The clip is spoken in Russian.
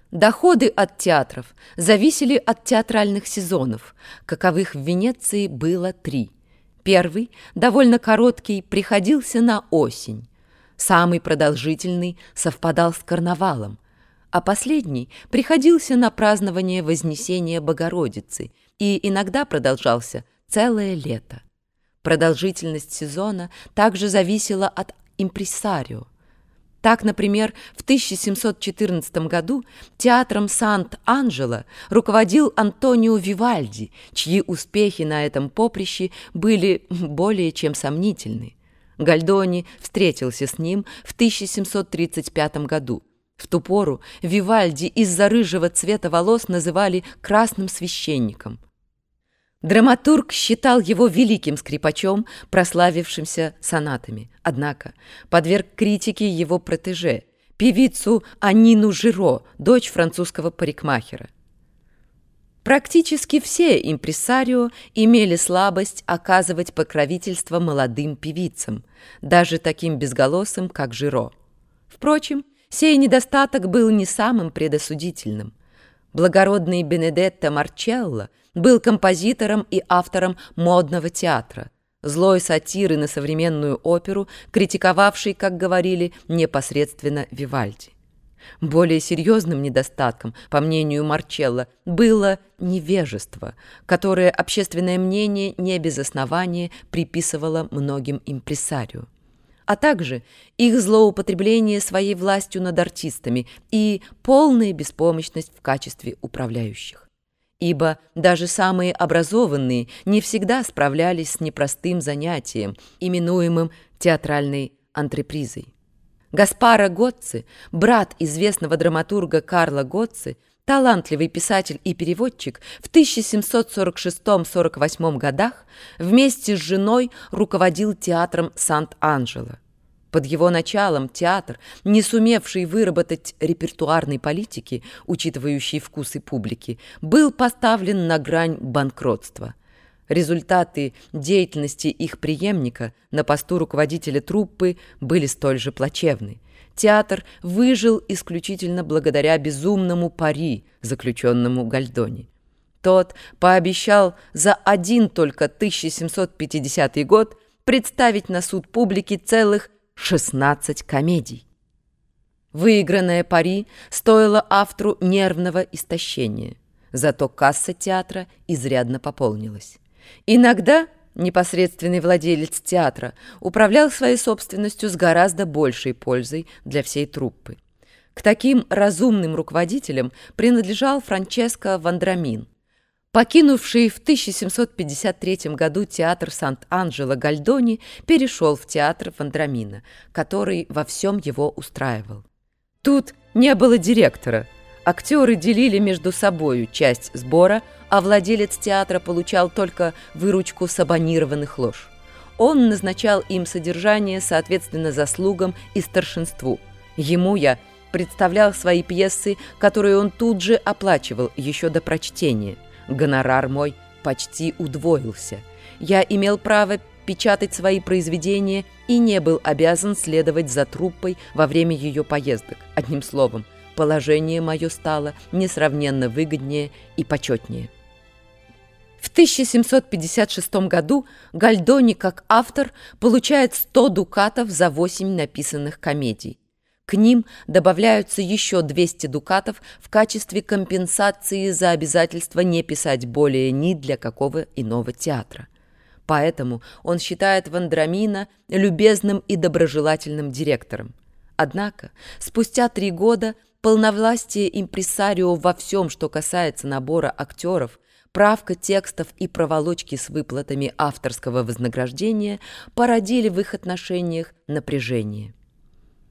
Доходы от театров зависели от театральных сезонов, каковых в Венеции было 3. Первый, довольно короткий, приходился на осень. Самый продолжительный совпадал с карнавалом, а последний приходился на празднование Вознесения Богородицы и иногда продолжался целое лето. Продолжительность сезона также зависела от импресарио. Так, например, в 1714 году театром Сант-Анджело руководил Антонио Вивальди, чьи успехи на этом поприще были более чем сомнительны. Гальдони встретился с ним в 1735 году. В ту пору Вивальди из-за рыжего цвета волос называли «красным священником». Драматург считал его великим скрипачом, прославившимся сонатами. Однако подверг критике его протеже, певицу Аннину Жиро, дочь французского парикмахера. Практически все импресарио имели слабость оказывать покровительство молодым певицам, даже таким безголосым, как Жиро. Впрочем, сей недостаток был не самым предосудительным. Благородный Бенедетто Марчелло был композитором и автором модного театра, злой сатиры на современную оперу, критиковавший, как говорили, непосредственно Вивальди. Более серьезным недостатком, по мнению Марчелло, было невежество, которое общественное мнение не без основания приписывало многим импресарио, а также их злоупотребление своей властью над артистами и полная беспомощность в качестве управляющих. Ибо даже самые образованные не всегда справлялись с непростым занятием, именуемым театральной антрепризой. Гаспаро Гоцци, брат известного драматурга Карла Гоцци, талантливый писатель и переводчик, в 1746-48 годах вместе с женой руководил театром Сант-Анджело. Под его началом театр, не сумевший выработать репертуарной политики, учитывающей вкусы публики, был поставлен на грань банкротства. Результаты деятельности их преемника на посту руководителя труппы были столь же плачевны. Театр выжил исключительно благодаря безумному пари, заключенному Гальдони. Тот пообещал за один только 1750 год представить на суд публики целых 16 комедий. Выигранное пари стоило автору нервного истощения, зато касса театра изрядно пополнилась. Иногда непосредственный владелец театра управлял своей собственностью с гораздо большей пользой для всей труппы. К таким разумным руководителям принадлежал Франческо Вандрамин. Покинувший в 1753 году театр Сант-Анджело Гальдони перешел в театр Вандрамина, который во всем его устраивал. Тут не было директора. Актеры делили между собою часть сбора, а владелец театра получал только выручку с абонированных лож. Он назначал им содержание соответственно заслугам и старшинству. Ему я представлял свои пьесы, которые он тут же оплачивал еще до прочтения. Гонорар мой почти удвоился. Я имел право печатать свои произведения и не был обязан следовать за труппой во время ее поездок. Одним словом, положение мое стало несравненно выгоднее и почетнее. В 1756 году Гальдони, как автор, получает 100 дукатов за 8 написанных комедий. К ним добавляются еще 200 дукатов в качестве компенсации за обязательство не писать более ни для какого иного театра. Поэтому он считает Вандрамина любезным и доброжелательным директором. Однако спустя 3 года полновластие импресарио во всем, что касается набора актеров, правка текстов и проволочки с выплатами авторского вознаграждения породили в их отношениях напряжение.